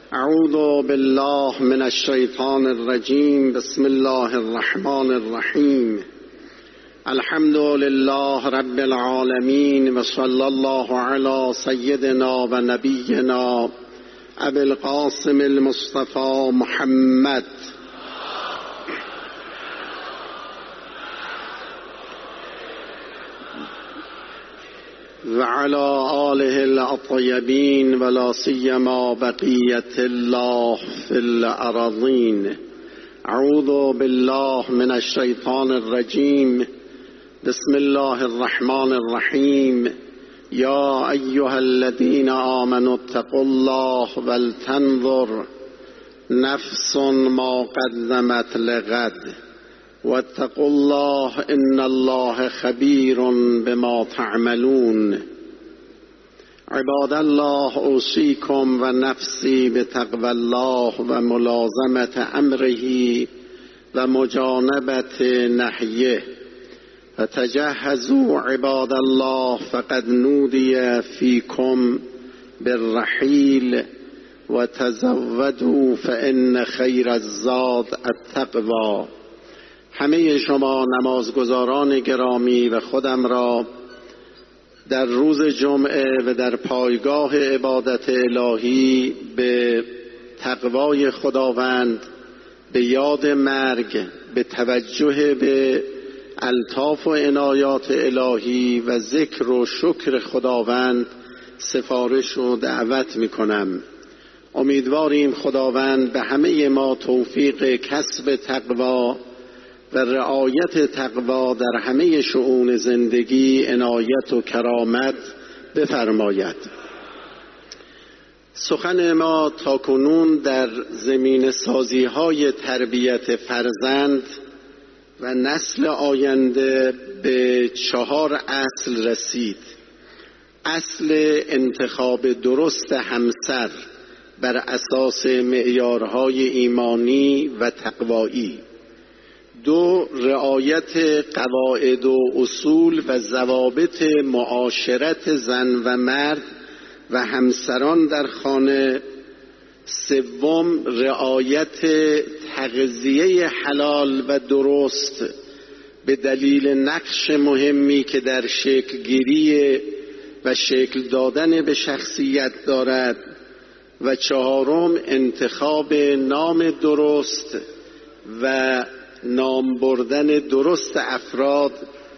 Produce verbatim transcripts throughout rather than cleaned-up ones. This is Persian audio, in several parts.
اعوذ بالله من الشیطان الرجیم. بسم الله الرحمن الرحیم. الحمد لله رب العالمین و صلی الله علی سیدنا و نبینا ابی القاسم المصطفى محمد و علی آله الاطیبین و لا سیما بقیة الله فی الارضین. اعوذ بالله من الشیطان الرجیم. بسم الله الرحمن الرحیم. یا ایها الذین آمنوا اتقوا الله ولتنظر نفس ما قدمت لغد واتقوا الله ان الله خبیر بما تعملون. عباد الله اوصیکم و نفسی بتقوی الله و ملازمت امره و مجانبت نهیه. فتجهزوا عباد الله فقد نودی فیکم بالرحیل و تزودوا فان خیر الزاد التقوی. همه شما نمازگزاران گرامی و خودم را در روز جمعه و در پایگاه عبادت الهی به تقوای خداوند، به یاد مرگ، به توجه به الطاف و عنایات الهی و ذکر و شکر خداوند سفارش و دعوت می کنم. امیدواریم خداوند به همه ما توفیق کسب تقوا و رعایت تقوا در همه شؤون زندگی عنایت و کرامت بفرماید. سخن ما تاکنون در زمین سازی های تربیت فرزند و نسل آینده به چهار اصل رسید. اصل انتخاب درست همسر بر اساس معیارهای ایمانی و تقوایی. دو، رعایت قواعد و اصول و ضوابط معاشرت زن و مرد و همسران در خانه. سوم، رعایت تغذیه حلال و درست به دلیل نقش مهمی که در شکل گیری و شکل دادن به شخصیت دارد. و چهارم، انتخاب نام درست و نام بردن درست افراد.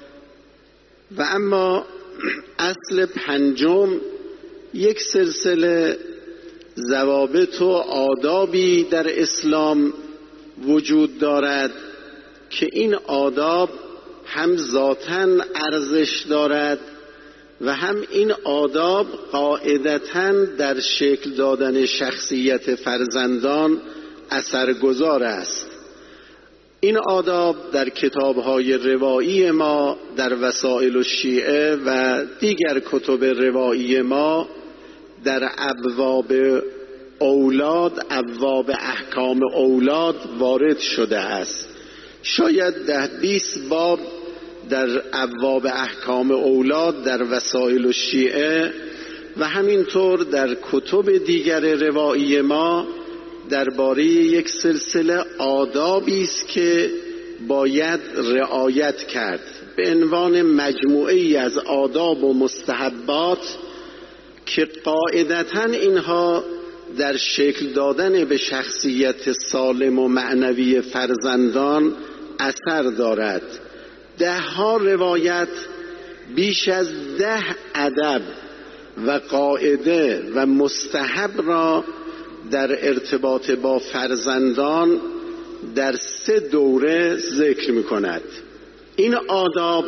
و اما اصل پنجم، یک سلسله ضوابط و آدابی در اسلام وجود دارد که این آداب هم ذاتاً ارزش دارد و هم این آداب قاعدتاً در شکل دادن شخصیت فرزندان اثرگذار است. این آداب در کتاب‌های روایی ما، در وسائل الشیعه و دیگر کتب روایی ما در ابواب اولاد، ابواب احکام اولاد وارد شده است. شاید ده بیست باب در ابواب احکام اولاد در وسائل الشیعه و همینطور در کتب دیگر روایی ما درباره یک سلسله آدابی است که باید رعایت کرد به عنوان مجموعه‌ای از آداب و مستحبات که قاعدتاً اینها در شکل دادن به شخصیت سالم و معنوی فرزندان اثر دارد. ده ها روایت، بیش از ده ادب و قاعده و مستحب را در ارتباط با فرزندان در سه دوره ذکر می کند. این آداب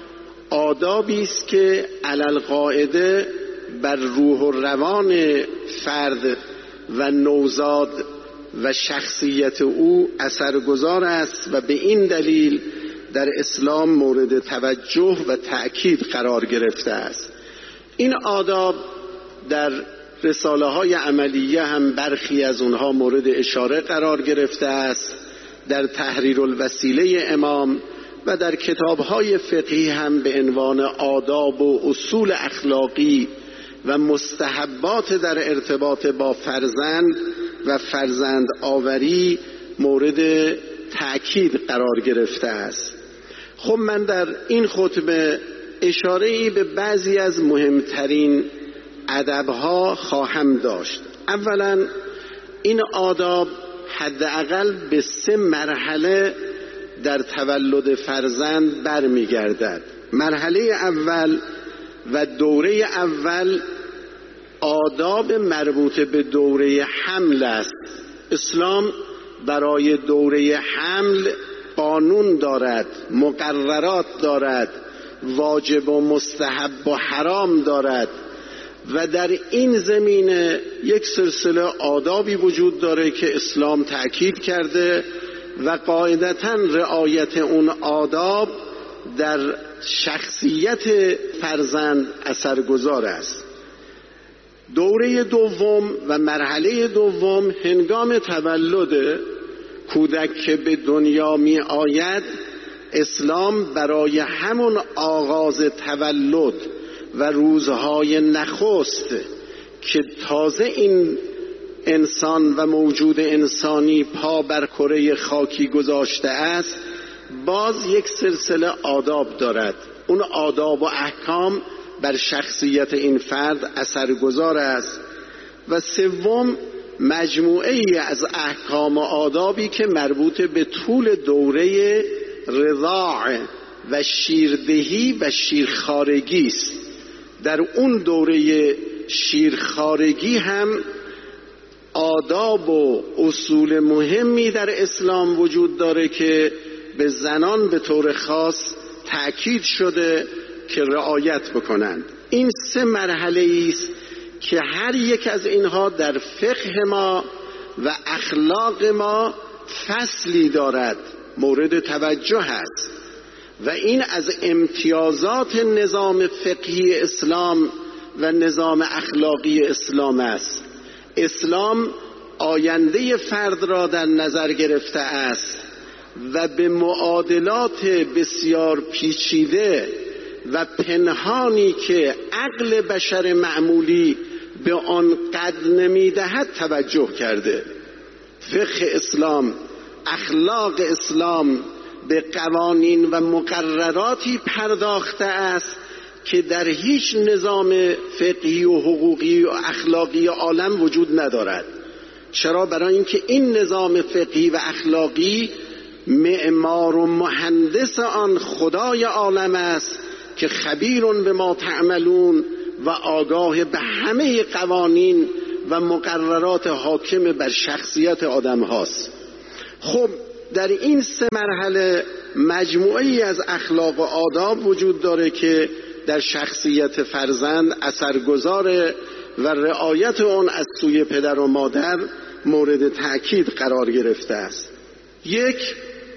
آدابی است که علل قاعده بر روح و روان فرد و نوزاد و شخصیت او اثرگذار است و به این دلیل در اسلام مورد توجه و تأکید قرار گرفته است. این آداب در رساله های عملیه هم برخی از اونها مورد اشاره قرار گرفته است. در تحریر الوسیله امام و در کتاب های فقهی هم به عنوان آداب و اصول اخلاقی و مستحبات در ارتباط با فرزند و فرزند آوری مورد تأکید قرار گرفته است. خب من در این خطبه اشاره‌ای به بعضی از مهمترین ادب‌ها خواهم داشت. اولا این آداب حداقل به سه مرحله در تولد فرزند برمیگردد. مرحله اول و دوره اول آداب مربوط به دوره حمل است. اسلام برای دوره حمل قانون دارد، مقررات دارد، واجب و مستحب و حرام دارد و در این زمینه یک سلسله آدابی وجود داره که اسلام تأکید کرده و قاعدتاً رعایت اون آداب در شخصیت فرزند اثرگذار است. دوره دوم و مرحله دوم هنگام تولد کودک که به دنیا می آید، اسلام برای همون آغاز تولد و روزهای نخست که تازه این انسان و موجود انسانی پا بر کره خاکی گذاشته است، باز یک سلسله آداب دارد. اون آداب و احکام بر شخصیت این فرد اثرگذار است. و سوم مجموعه ای از احکام و آدابی که مربوط به طول دوره رضاع و شیردهی و شیرخوارگی است. در اون دوره شیرخوارگی هم آداب و اصول مهمی در اسلام وجود داره که به زنان به طور خاص تأکید شده که رعایت بکنند. این سه مرحله است که هر یک از اینها در فقه ما و اخلاق ما فصلی دارد، مورد توجه است و این از امتیازات نظام فقهی اسلام و نظام اخلاقی اسلام است. اسلام آینده فرد را در نظر گرفته است و به معادلات بسیار پیچیده و پنهانی که عقل بشر معمولی به آن قد نمیدهد توجه کرده. فقه اسلام، اخلاق اسلام به قوانین و مقرراتی پرداخته است که در هیچ نظام فقهی و حقوقی و اخلاقی عالم وجود ندارد. چرا؟ برای اینکه این نظام فقهی و اخلاقی معمار و مهندس آن خدای عالم است که خبیرون به ما تعملون و آگاه به همه قوانین و مقررات حاکم بر شخصیت آدم هاست. خب در این سه مرحله مجموعی از اخلاق و آداب وجود داره که در شخصیت فرزند اثرگذاره و رعایت آن از سوی پدر و مادر مورد تأکید قرار گرفته است. یک،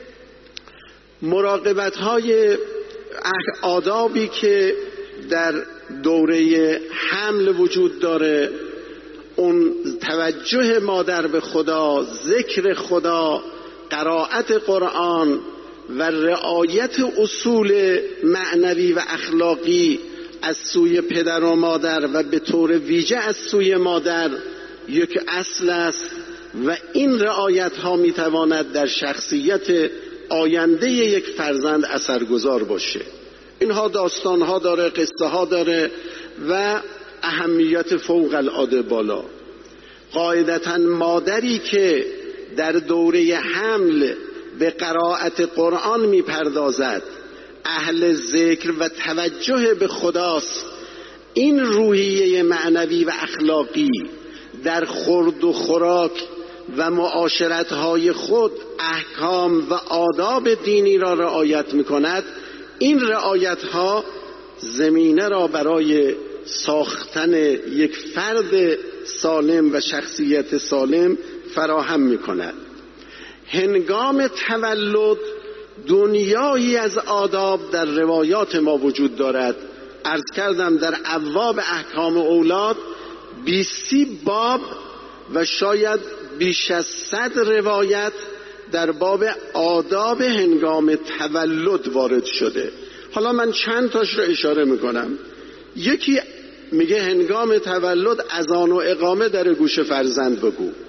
مراقبت های آدابی که در دوره حمل وجود داره، اون توجه مادر به خدا، ذکر خدا، قرائت قرآن و رعایت اصول معنوی و اخلاقی از سوی پدر و مادر و به طور ویژه از سوی مادر یک اصل است و این رعایت ها می تواند در شخصیت آینده یک فرزند اثرگذار باشه. اینها داستان ها داره، قصه ها داره و اهمیت فوق العاده بالا. قاعدتاً مادری که در دوره حمل به قرائت قرآن می پردازد، اهل ذکر و توجه به خداست، این روحیه معنوی و اخلاقی در خورد و خوراک و معاشرت‌های خود احکام و آداب دینی را رعایت می‌کند، این رعایت‌ها زمینه را برای ساختن یک فرد سالم و شخصیت سالم فراهم می‌کند. هنگام تولد دنیایی از آداب در روایات ما وجود دارد. عرض کردم در ابواب احکام اولاد بیستی باب و شاید بیش از صد روایت در باب آداب هنگام تولد وارد شده. حالا من چند تاش رو اشاره میکنم. یکی میگه هنگام تولد اذان و اقامه در گوش فرزند بگو.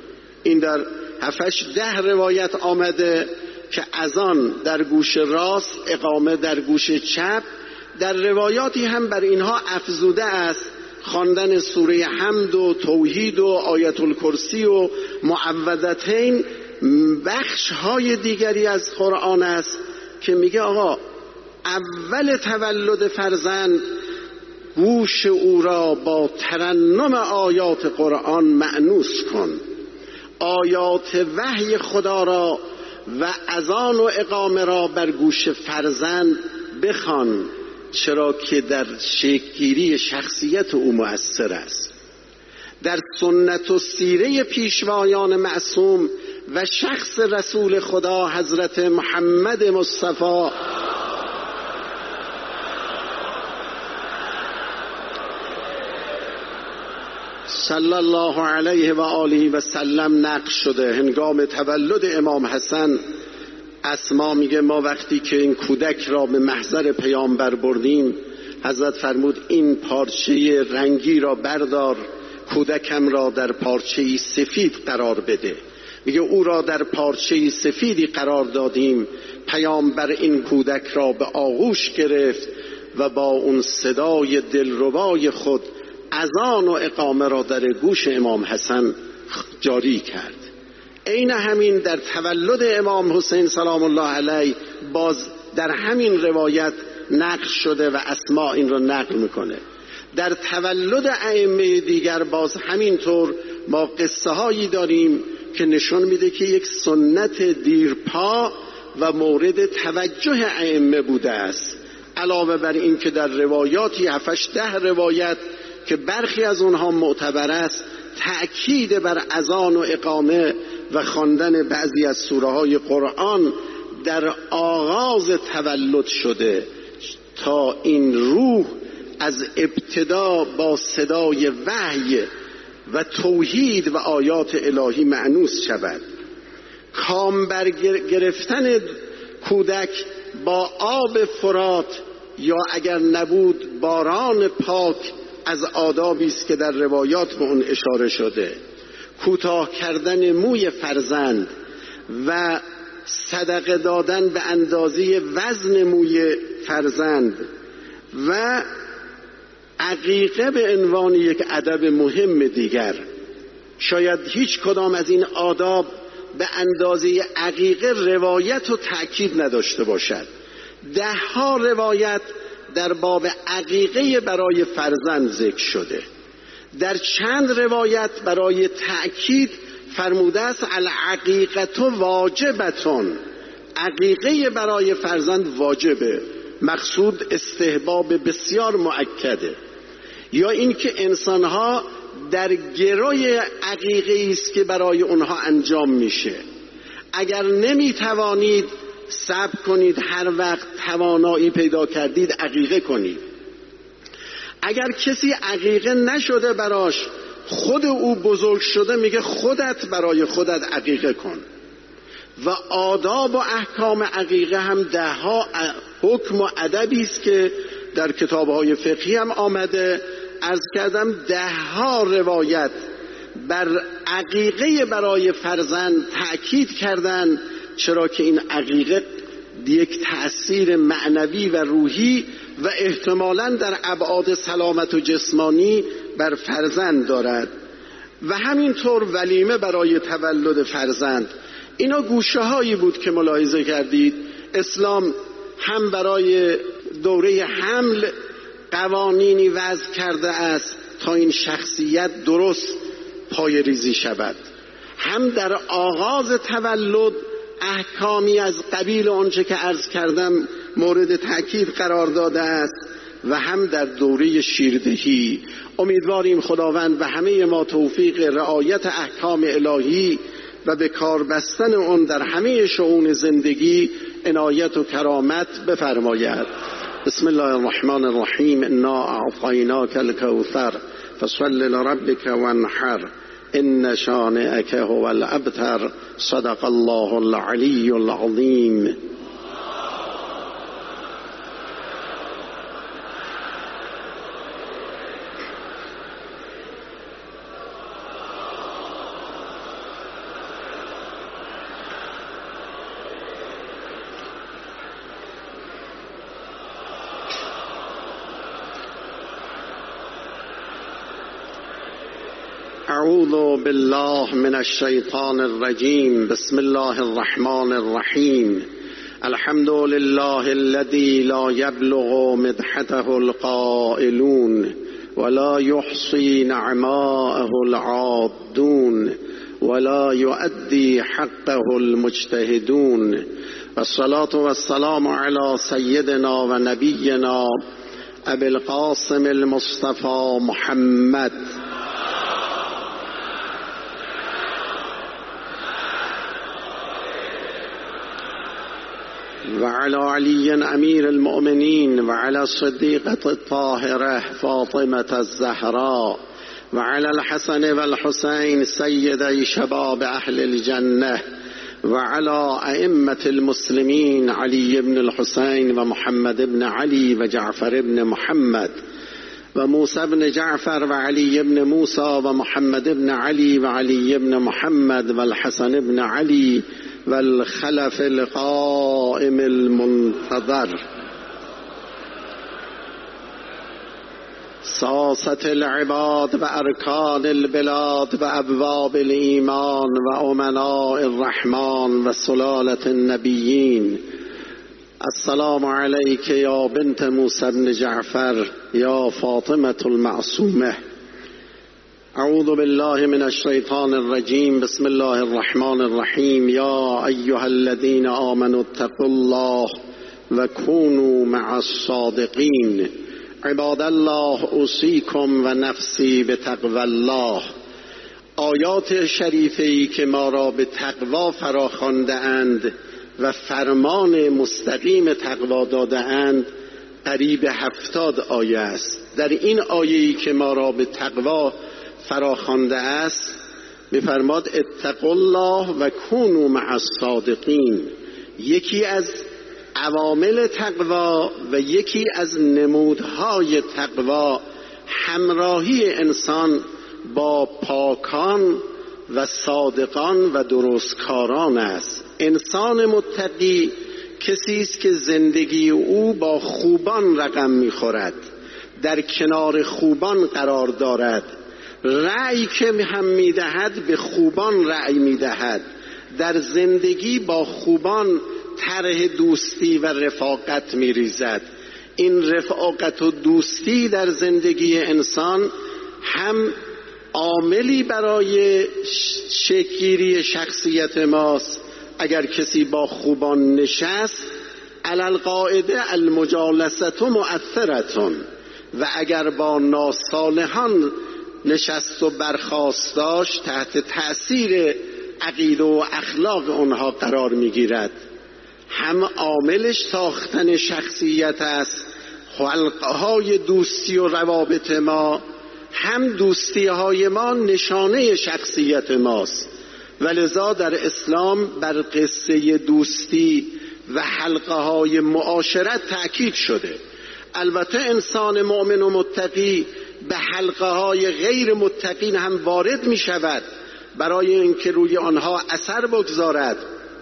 این در هفتش ده روایت آمده که اذان در گوش راست، اقامه در گوش چپ. در روایاتی هم بر اینها افزوده است خواندن سوره حمد و توحید و آیت الکرسی و معوذتین. بخش های دیگری از قرآن است که میگه آقا اول تولد فرزند گوش او را با ترنم آیات قرآن مأنوس کن، آیات وحی خدا را و اذان و اقامه را بر گوش فرزند بخوان، چرا که در شکل‌گیری شخصیت او مؤثر است. در سنت و سیره پیشوایان معصوم و شخص رسول خدا حضرت محمد مصطفی صلی الله علیه و آله و سلم نقل شده هنگام تولد امام حسن، اسما میگه ما وقتی که این کودک را به محضر پیامبر بردیم، حضرت فرمود این پارچه رنگی را بردار، کودکم را در پارچه سفید قرار بده. میگه او را در پارچه سفیدی قرار دادیم، پیامبر این کودک را به آغوش گرفت و با اون صدای دلربای خود اذان و اقامه را در گوش امام حسن جاری کرد. عین همین در تولد امام حسین سلام الله علیه باز در همین روایت نقل شده و اسما این را نقل میکنه. در تولد ائمه دیگر باز همینطور ما قصه هایی داریم که نشون میده که یک سنت دیرپا و مورد توجه ائمه بوده است. علاوه بر این که در روایاتی هفتش ده روایت که برخی از اونها معتبر است، تأکید بر اذان و اقامه و خواندن بعضی از سوره های قرآن در آغاز تولد شده تا این روح از ابتدا با صدای وحی و توحید و آیات الهی مأنوس شود. کام بر گرفتن کودک با آب فرات یا اگر نبود باران پاک از آدابی است که در روایات به اون اشاره شده. کوتاه کردن موی فرزند و صدقه دادن به اندازه وزن موی فرزند و عقیقه به عنوان یک ادب مهم دیگر. شاید هیچ کدام از این آداب به اندازه عقیقه روایت و تأکید نداشته باشد. ده ها روایت در باب عقیقه برای فرزند ذکر شده. در چند روایت برای تأکید فرموده است العقیقة واجبتون، عقیقه برای فرزند واجبه، مقصود استحباب بسیار مؤکده. یا اینکه انسانها در گروی عقیقه است که برای اونها انجام میشه. اگر نمیتوانید صبر کنید، هر وقت توانایی پیدا کردید عقیقه کنید. اگر کسی عقیقه نشده براش، خود او بزرگ شده، میگه خودت برای خودت عقیقه کن. و آداب و احکام عقیقه هم ده ها حکم و ادبی است که در کتاب‌های فقهی هم آمده. عرض کردم ده ها روایت بر عقیقه برای فرزند تأکید کردن، چرا که این عقیقه یک تأثیر معنوی و روحی و احتمالاً در ابعاد سلامت و جسمانی بر فرزند دارد. و همینطور ولیمه برای تولد فرزند. اینا گوشه هایی بود که ملاحظه کردید. اسلام هم برای دوره حمل قوانینی وضع کرده است تا این شخصیت درست پای ریزی شود، هم در آغاز تولد احکامی از قبیل آنچه که عرض کردم مورد تأکید قرار داده است و هم در دوره شیردهی. امیدواریم خداوند به همه ما توفیق رعایت احکام الهی و به کار بستن اون در همه شؤون زندگی عنایت و کرامت بفرماید. بسم الله الرحمن الرحیم. انا اعطیناک الکوثر فصل لربک وانحر ان شانئک هو الابتر. صدق الله العلی العظیم. اعوذ بالله من الشیطان الرجیم. بسم الله الرحمن الرحیم. الحمد لله الذي لا يبلغ مدحته القائلون ولا يحصي نعماءه العادون ولا يؤدي حقه المجتهدون. والصلاة والسلام على سيدنا ونبينا ابي القاسم المصطفى محمد وعلى علي أمير المؤمنين وعلى الصديقة الطاهرة فاطمة الزهراء وعلى الحسن والحسين سيدي شباب أهل الجنة وعلى أئمة المسلمين علي بن الحسين ومحمد بن علي وجعفر بن محمد وموسى بن جعفر وعلي بن موسى ومحمد بن علي وعلي بن محمد والحسن بن علي والخلف القائم المنتظر. ساسة العباد وأركان البلاد وأبواب الإيمان وأمناء الرحمن وسلالة النبيين. السلام عليك يا بنت موسى بن جعفر يا فاطمة المعصومة. اعوذ بالله من الشیطان الرجیم. بسم الله الرحمن الرحیم. یا ایها الذین آمنوا اتقوا الله و كونوا مع الصادقین. عباد الله اوصیکم و نفسی بتقوی الله. آیات شریفه‌ای که ما را به تقوا فراخوانده اند و فرمان مستقیم تقوا داده اند قریب هفتاد آیه است. در این آیه‌ای که ما را به تقوا فراخوانده است می‌فرماد اتقوا الله و کونوا مع الصادقین. یکی از عوامل تقوا و یکی از نمودهای تقوا همراهی انسان با پاکان و صادقان و درستکاران است. انسان متقی کسی است که زندگی او با خوبان رقم می‌خورد، در کنار خوبان قرار دارد، رأی که هم میدهد به خوبان رأی میدهد، در زندگی با خوبان طرح دوستی و رفاقت میریزد. این رفاقت و دوستی در زندگی انسان هم عاملی برای شکل‌گیری شخصیت ماست. اگر کسی با خوبان نشست علی القاعده المجالسه مؤثرة، و اگر با ناصالحان نشست و برخاست داشت تحت تأثیر عقیده و اخلاق آنها قرار میگیرد. هم عاملش ساختن شخصیت است، حلقه‌های دوستی و روابط ما، هم دوستی های ما نشانه شخصیت ماست. ولذا در اسلام بر قصه دوستی و حلقه های معاشرت تأکید شده. البته انسان مؤمن و متقی به حلقه های غیر متقین هم وارد می شود برای اینکه روی آنها اثر بگذارد،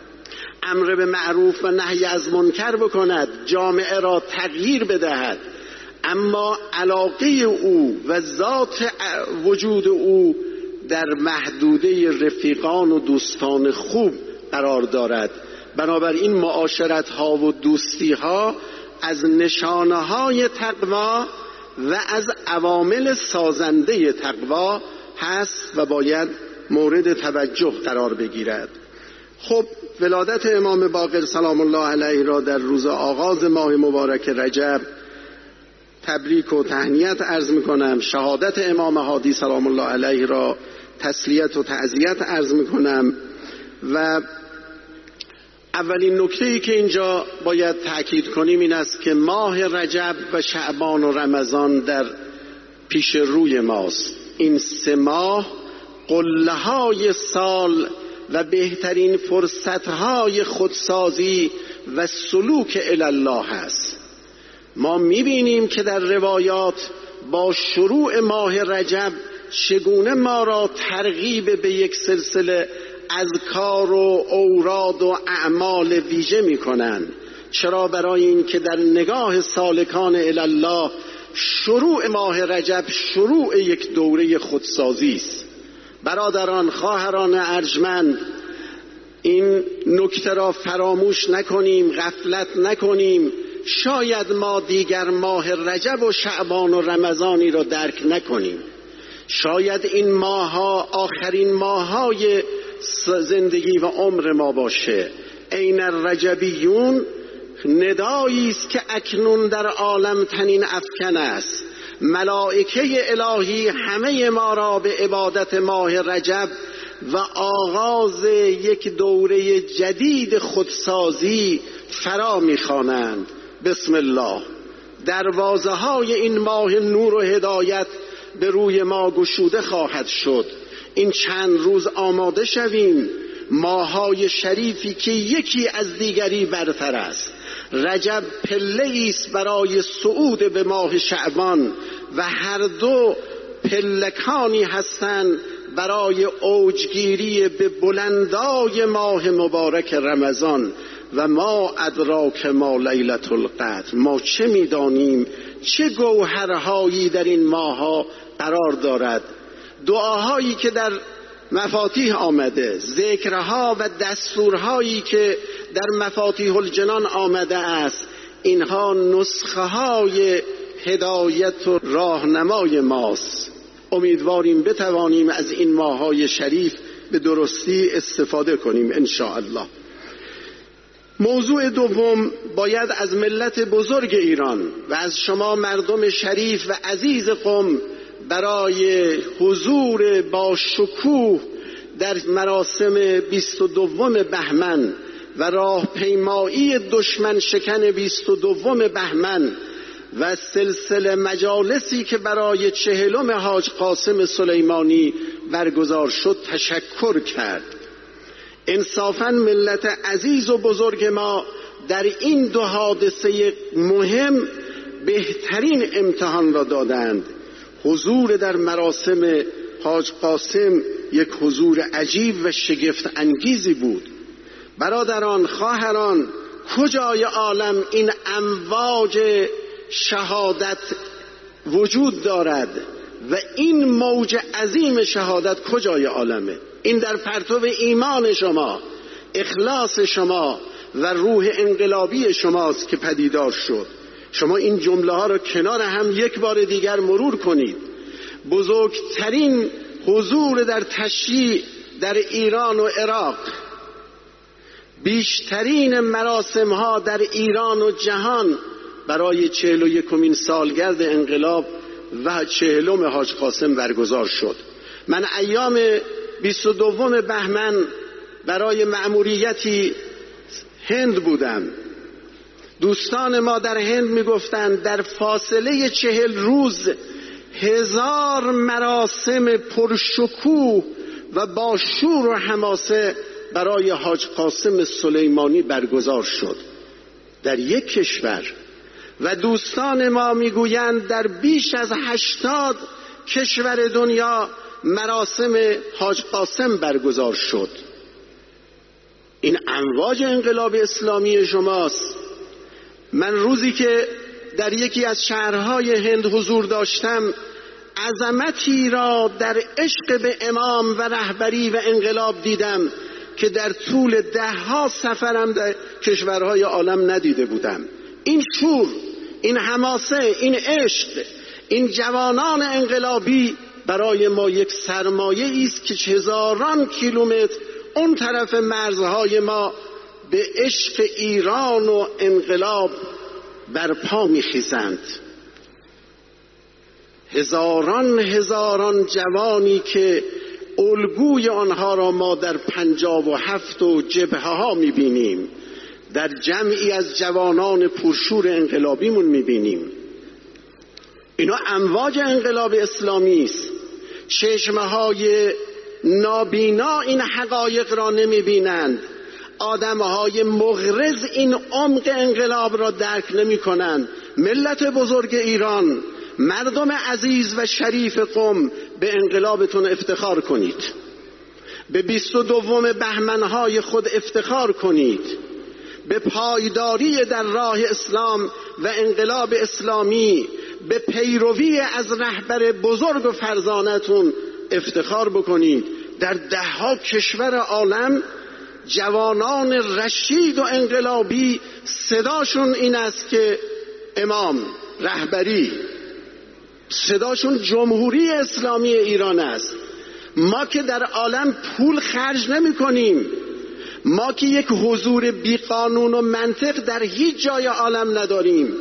امر به معروف و نهی از منکر بکند، جامعه را تغییر بدهد. اما علاقه او و ذات وجود او در محدوده رفیقان و دوستان خوب قرار دارد. بنابراین معاشرت ها و دوستی ها از نشانه های تقوا و از عوامل سازنده تقوا هست و باید مورد توجه قرار بگیرد. خب ولادت امام باقر سلام الله علیه را در روز آغاز ماه مبارک رجب تبریک و تهنیت عرض میکنم. شهادت امام هادی سلام الله علیه را تسلیت و تعزیت عرض میکنم. و اولین نکته‌ای که اینجا باید تأکید کنیم این است که ماه رجب و شعبان و رمضان در پیش روی ماست. این سه ماه قله‌های سال و بهترین فرصت‌های خودسازی و سلوک الی الله است. ما می‌بینیم که در روایات با شروع ماه رجب چگونه ما را ترغیب به یک سلسله اذکار و اوراد و اعمال ویژه می‌کنند. چرا؟ برای این که در نگاه سالکان الی الله شروع ماه رجب شروع یک دوره خودسازی است. برادران، خواهران ارجمند، این نکته را فراموش نکنیم، غفلت نکنیم. شاید ما دیگر ماه رجب و شعبان و رمضانی را درک نکنیم. شاید این ماه‌ها آخرین ماه‌های زندگی و عمر ما باشه. این الرجبیون ندایی است که اکنون در عالم تنین افکن است. ملائکه الهی همه ما را به عبادت ماه رجب و آغاز یک دوره جدید خودسازی فرا می‌خوانند. بسم الله. دروازه های این ماه نور و هدایت به روی ما گشوده خواهد شد. این چند روز آماده شویم. ماه‌های شریفی که یکی از دیگری برتر است. رجب پله است برای صعود به ماه شعبان و هر دو پلکانی هستند برای اوجگیری به بلندای ماه مبارک رمضان. و ما ادراک ما لیلة القدر، ما چه میدانیم چه گوهرهایی در این ماه‌ها قرار دارد. دعاهایی که در مفاتیح آمده، ذکرها و دستورهایی که در مفاتیح الجنان آمده است، اینها نسخه های هدایت و راهنمای ماست. امیدواریم بتوانیم از این ماه‌های شریف به درستی استفاده کنیم ان شاء الله. موضوع دوم، باید از ملت بزرگ ایران و از شما مردم شریف و عزیز قم برای حضور با شکوه در مراسم بیست و دوم بهمن و راهپیمایی دشمن شکن بیست و دوم بهمن و سلسله مجالسی که برای چهلم حاج قاسم سلیمانی برگزار شد تشکر کرد. انصافاً ملت عزیز و بزرگ ما در این دو حادثه مهم بهترین امتحان را دادند. حضور در مراسم حاج قاسم یک حضور عجیب و شگفت انگیزی بود. برادران، خواهران، کجای عالم این امواج شهادت وجود دارد و این موج عظیم شهادت کجای عالمه؟ این در پرتو ایمان شما، اخلاص شما و روح انقلابی شماست که پدیدار شد. شما این جمله ها را کنار هم یک بار دیگر مرور کنید. بزرگترین حضور در تشییع در ایران و عراق، بیشترین مراسم ها در ایران و جهان برای چهل و یکمین سالگرد انقلاب و چهلم حاج قاسم برگزار شد. من ایام بیست و دوم بهمن برای مأموریتی هند بودم. دوستان ما در هند میگفتند در فاصله چهل روز هزار مراسم پرشکوه و با شور و حماسه برای حاج قاسم سلیمانی برگزار شد در یک کشور. و دوستان ما میگویند در بیش از هشتاد کشور دنیا مراسم حاج قاسم برگزار شد. این امواج انقلاب اسلامی شماست. من روزی که در یکی از شهرهای هند حضور داشتم، عظمتی را در عشق به امام و رهبری و انقلاب دیدم که در طول ده ها سفرم در کشورهای عالم ندیده بودم. این شور، این حماسه، این عشق، این جوانان انقلابی برای ما یک سرمایه است که هزاران کیلومتر اون طرف مرزهای ما به عشق ایران و انقلاب برپا می‌خیزند. هزاران هزاران جوانی که الگوی آنها را ما در پنجاب و هفت و جبهه ها می‌بینیم، در جمعی از جوانان پرشور انقلابیمون می‌بینیم. اینا امواج انقلاب اسلامی است. چشمه‌های نابینا این حقایق را نمی‌بینند. آدم‌های مغرض این عمق انقلاب را درک نمی‌کنند. ملت بزرگ ایران، مردم عزیز و شریف قم، به انقلابتون افتخار کنید. به بیست و دوم بهمن‌های خود افتخار کنید. به پایداری در راه اسلام و انقلاب اسلامی، به پیروی از رهبر بزرگ و فرزانتون افتخار بکنید. در دهها کشور عالم جوانان رشید و انقلابی صداشون این است که امام، رهبری، صداشون جمهوری اسلامی ایران است. ما که در عالم پول خرج نمی کنیم، ما که یک حضور بی قانون و منطق در هیچ جای عالم نداریم،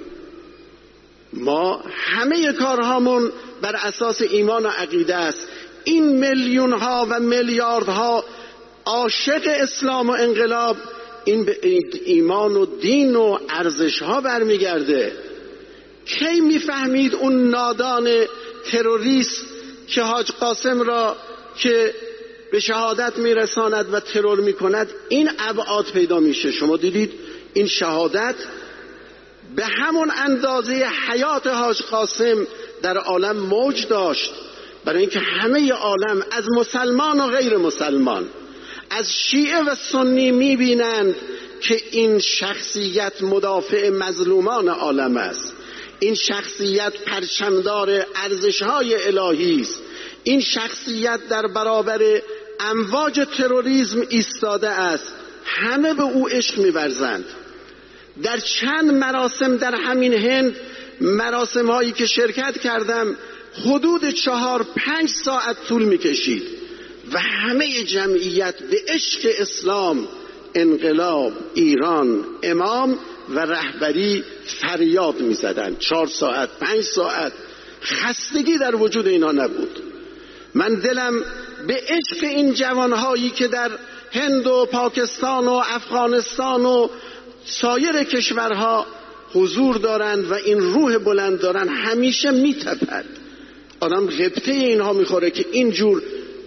ما همه کارهامون بر اساس ایمان و عقیده است. این میلیون ها و میلیاردها عاشق اسلام و انقلاب، این به ایمان و دین و ارزش ها برمیگرده. کی میفهمید اون نادان تروریست که حاج قاسم را که به شهادت میرساند و ترور میکند این ابعاد پیدا میشه؟ شما دیدید این شهادت به همون اندازه حیات حاج قاسم در عالم موج داشت، برای اینکه همه عالم از مسلمان و غیر مسلمان، از شیعه و سنی میبینند که این شخصیت مدافع مظلومان عالم است، این شخصیت پرچمدار ارزش‌های الهی است، این شخصیت در برابر امواج تروریسم ایستاده است. همه به او عشق می‌ورزند. در چند مراسم در همین هند، مراسم هایی که شرکت کردم، حدود چهار پنج ساعت طول می‌کشید و همه جمعیت به عشق اسلام، انقلاب، ایران، امام و رهبری فریاد می‌زدند. چهار ساعت، پنج ساعت، خستگی در وجود اینا نبود. من دلم به عشق این جوانهایی که در هند و پاکستان و افغانستان و سایر کشورها حضور دارند و این روح بلند دارند همیشه میتپد. آدم غبطه اینها میخوره که اینجور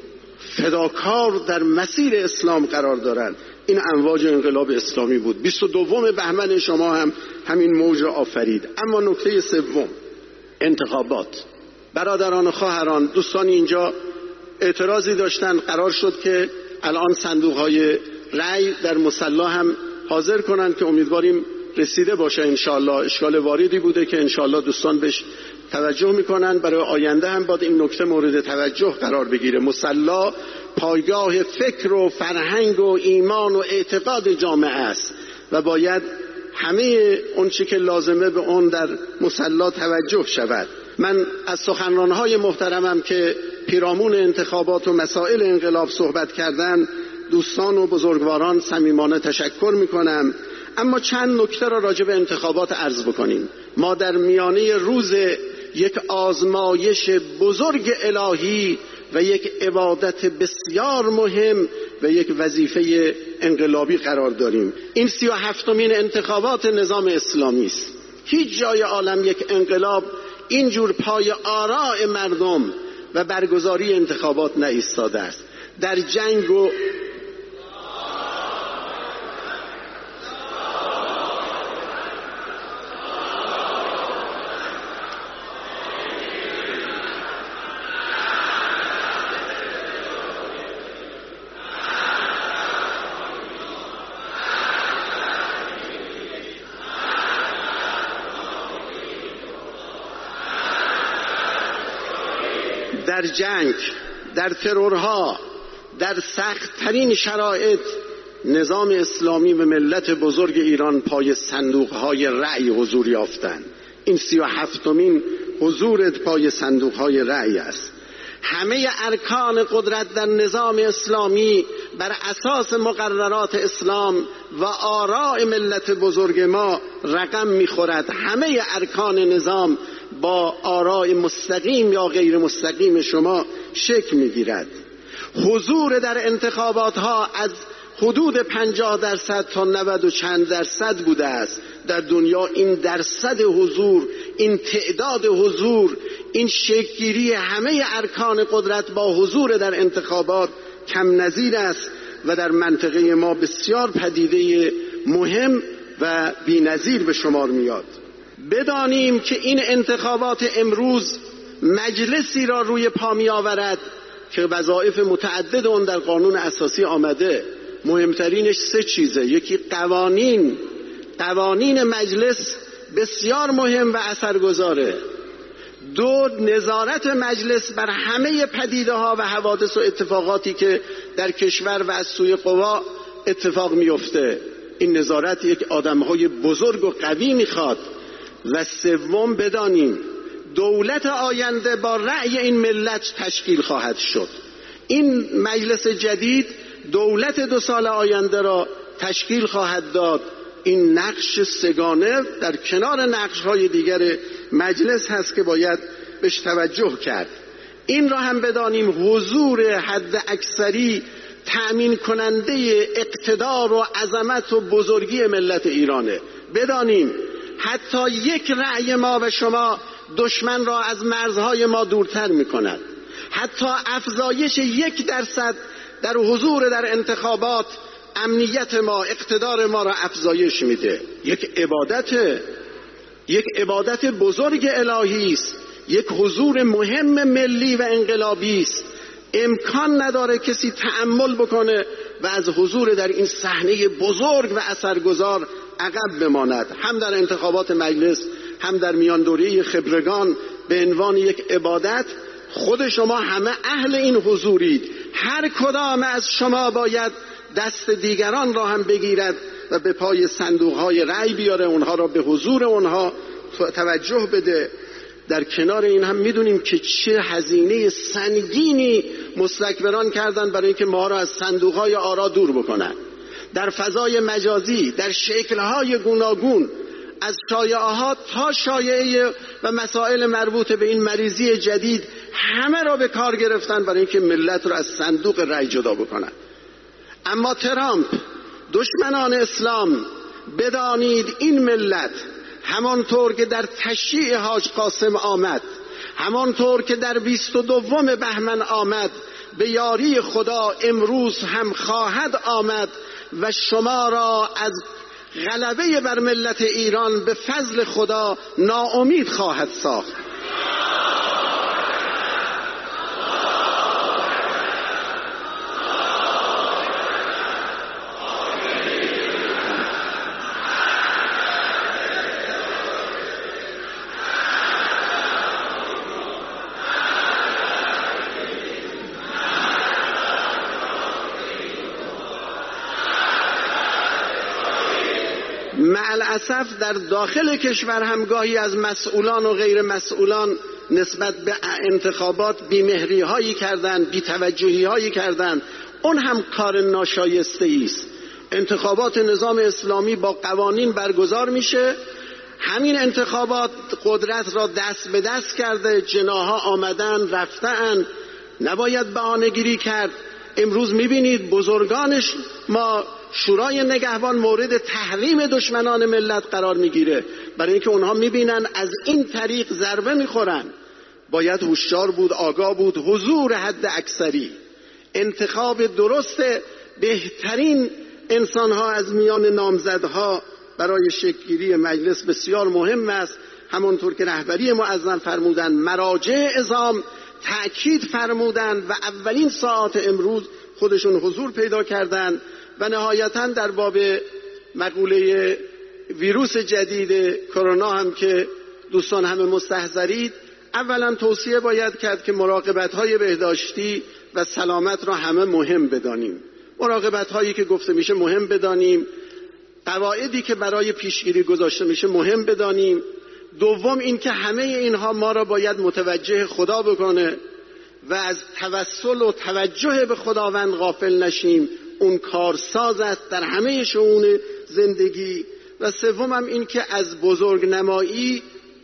فداکار در مسیر اسلام قرار دارند. این امواج انقلاب اسلامی بود. بیست و دوم بهمن شما هم همین موج را آفرید. اما نکته سوم، انتخابات. برادران و خواهران، دوستان اینجا اعتراضی داشتن، قرار شد که الان صندوق‌های رأی در مصلی هم حاضر کنن که امیدواریم رسیده باشه انشالله. اشکال واردی بوده که انشالله دوستان بهش توجه میکنن. برای آینده هم باید این نکته مورد توجه قرار بگیره. مصلی پایگاه فکر و فرهنگ و ایمان و اعتقاد جامعه است و باید همه اون چی که لازمه به اون در مصلی توجه شود. من از سخنرانهای محترمم که پیرامون انتخابات و مسائل انقلاب صحبت کردن، دوستان و بزرگواران صمیمانه تشکر میکنم. اما چند نکته را راجع به انتخابات عرض بکنیم. ما در میانه روز یک آزمایش بزرگ الهی و یک عبادت بسیار مهم و یک وظیفه انقلابی قرار داریم. این سی و هفتمین انتخابات نظام اسلامی است. هیچ جای عالم یک انقلاب اینجور پای آراء مردم و برگزاری انتخابات نایستاده است. در جنگ و در جنگ، در ترورها، در سخت‌ترین شرایط نظام اسلامی و ملت بزرگ ایران پای صندوق‌های رأی حضور یافتند. این سی و هفتمین حضورت پای صندوق‌های رأی است. همه ارکان قدرت در نظام اسلامی بر اساس مقررات اسلام و آراء ملت بزرگ ما رقم می‌خورد. همه ارکان نظام با آراء مستقیم یا غیر مستقیم شما شکل می‌گیرد. حضور در انتخابات ها از حدود پنجاه درصد تا نود و چند درصد بوده است. در دنیا این درصد حضور، این تعداد حضور، این شکل‌گیری همه ارکان قدرت با حضور در انتخابات کم نظیر است و در منطقه ما بسیار پدیده مهم و بی‌نظیر به شمار میاد. بدانیم که این انتخابات امروز مجلسی را روی پا می آورد که وظایف متعدد اون در قانون اساسی آمده. مهمترینش سه چیزه. یکی قوانین. قوانین مجلس بسیار مهم و اثرگذاره. دو، نظارت مجلس بر همه پدیده ها و حوادث و اتفاقاتی که در کشور و از سوی قوا اتفاق میفته. این نظارت یک آدمهای بزرگ و قوی میخواد. و سوم، بدانیم دولت آینده با رأی این ملت تشکیل خواهد شد. این مجلس جدید دولت دو سال آینده را تشکیل خواهد داد. این نقش سگانه در کنار نقش‌های دیگر مجلس هست که باید بهش توجه کرد. این را هم بدانیم حضور حد اکثری تأمین کننده اقتدار و عظمت و بزرگی ملت ایرانه. بدانیم حتی یک رأی ما و شما دشمن را از مرزهای ما دورتر می کند. حتی افزایش یک درصد در حضور در انتخابات امنیت ما، اقتدار ما را افزایش میده. یک عبادت، یک عبادت بزرگ الهی است، یک حضور مهم ملی و انقلابی است. امکان نداره کسی تأمل بکنه و از حضور در این صحنه بزرگ و اثرگذار عقب بماند. هم در انتخابات مجلس، هم در میان دوره خبرگان به عنوان یک عبادت. خود شما همه اهل این حضورید. هر کدام از شما باید دست دیگران را هم بگیرد و به پای صندوق‌های رأی بیاره، اونها را به حضور اونها توجه بده. در کنار این هم میدونیم که چه هزینه سنگینی مستکبران کردن برای اینکه ما را از صندوق‌های آرا دور بکنن. در فضای مجازی، در شکل‌های گوناگون، از شایعات تا شایعه و مسائل مربوط به این مریضی جدید، همه را به کار گرفتن برای اینکه ملت را از صندوق رأی جدا بکنن. اما ترامپ، دشمنان اسلام، بدانید این ملت همانطور که در تشییع حاج قاسم آمد، همانطور که در بیست و دوم بهمن آمد، به یاری خدا امروز هم خواهد آمد و شما را از غلبه بر ملت ایران به فضل خدا ناامید خواهد ساخت. معالاسف در داخل کشور هم گاهی از مسئولان و غیر مسئولان نسبت به انتخابات بیمهری هایی کردن، بی‌توجهی هایی کردن. اون هم کار ناشایسته است. انتخابات نظام اسلامی با قوانین برگزار میشه. همین انتخابات قدرت را دست به دست کرده، جناها آمدن رفتن، نباید بهانه‌گیری کرد. امروز میبینید بزرگانش ما شورای نگهبان مورد تحریم دشمنان ملت قرار میگیره، برای اینکه اونها میبینن از این طریق ضربه میخورن. باید هوشیار بود، آگاه بود. حضور حد اکثری، انتخاب درست بهترین انسانها از میان نامزدها برای شکل‌گیری مجلس بسیار مهم است. همانطور که رهبری معظم فرمودن، مراجع عظام تأکید فرمودن و اولین ساعات امروز خودشون حضور پیدا کردن. و نهایتاً در باب مقوله ویروس جدید کرونا هم که دوستان همه مستحضرید، اولا توصیه باید کرد که مراقبت‌های بهداشتی و سلامت را همه مهم بدانیم. مراقبت‌هایی که گفته میشه مهم بدانیم، قواعدی که برای پیشگیری گذاشته میشه مهم بدانیم. دوم این که همه اینها ما را باید متوجه خدا بکنه و از توسل و توجه به خداوند غافل نشیم. اون کارساز است در همه شئون زندگی. و سوم هم این که از بزرگ نمایی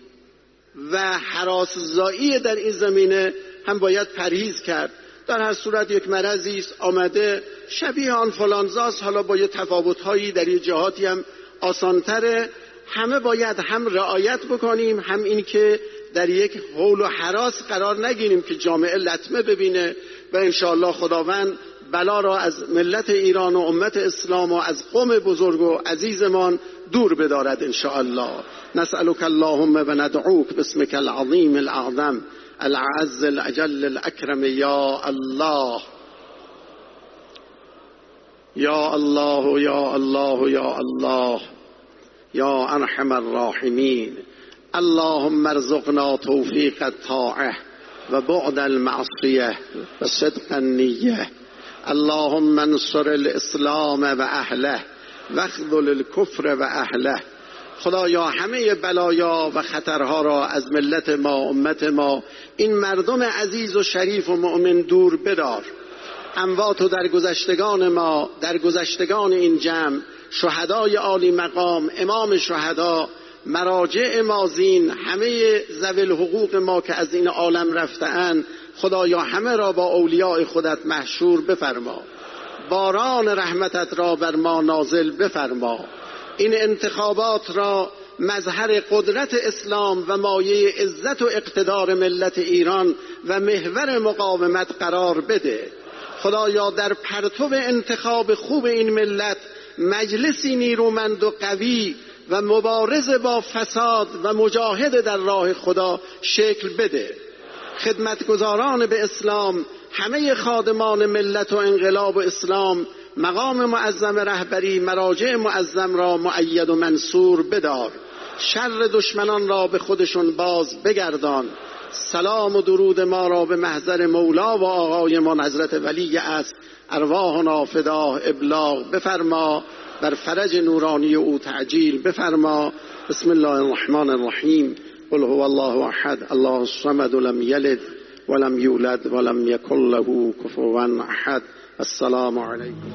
و هراس‌زایی در این زمینه هم باید پرهیز کرد. در هر صورت یک مرضی است آمده، شبیه آنفولانزاست، حالا با یه تفاوت‌هایی در یه جهاتی هم آسان‌تره. همه باید هم رعایت بکنیم، هم این که در یک هول و هراس قرار نگیریم که جامعه لطمه ببینه. و انشاءالله خداوند بلا را از ملت ایران و امت اسلام و از قوم بزرگ و عزیزمان دور بدارد انشاءالله. نسألك اللهم و ندعوک باسمك العظیم الاعظم العز الاجل الاکرم یا الله یا الله یا الله یا الله یا ارحم الراحمین. اللهم ارزقنا توفیق الطاعه و بعد المعصیه و صدق النیه. اللهم انصر الاسلام و اهله و اخذل الکفر و اهله. خدایا همه بلایا و خطرها را از ملت ما، امت ما، این مردم عزیز و شریف و مؤمن دور بدار. اموات و درگذشتگان ما، درگذشتگان این جمع، شهدای عالی مقام، امام شهدا، مراجع مازین، همه ذوی الحقوق ما که از این عالم رفته‌اند، خدایا همه را با اولیاء خودت محشور بفرما. باران رحمتت را بر ما نازل بفرما. این انتخابات را مظهر قدرت اسلام و مایه عزت و اقتدار ملت ایران و محور مقاومت قرار بده. خدایا در پرتو انتخاب خوب این ملت مجلسی نیرومند و قوی و مبارز با فساد و مجاهد در راه خدا شکل بده. خدمتگزاران به اسلام، همه خادمان ملت و انقلاب و اسلام، مقام معظم رهبری، مراجع معظم را مؤید و منصور بدار. شر دشمنان را به خودشون باز بگردان. سلام و درود ما را به محضر مولا و آقایمان حضرت ولی اصل ارواحنا فداه ابلاغ بفرما. بر فرج نورانی او تعجیل بفرما. بسم الله الرحمن الرحیم. قل هو الله احد الله الصمد لم یلد ولم یولد ولم یکن له کفوا احد. السلام علیکم.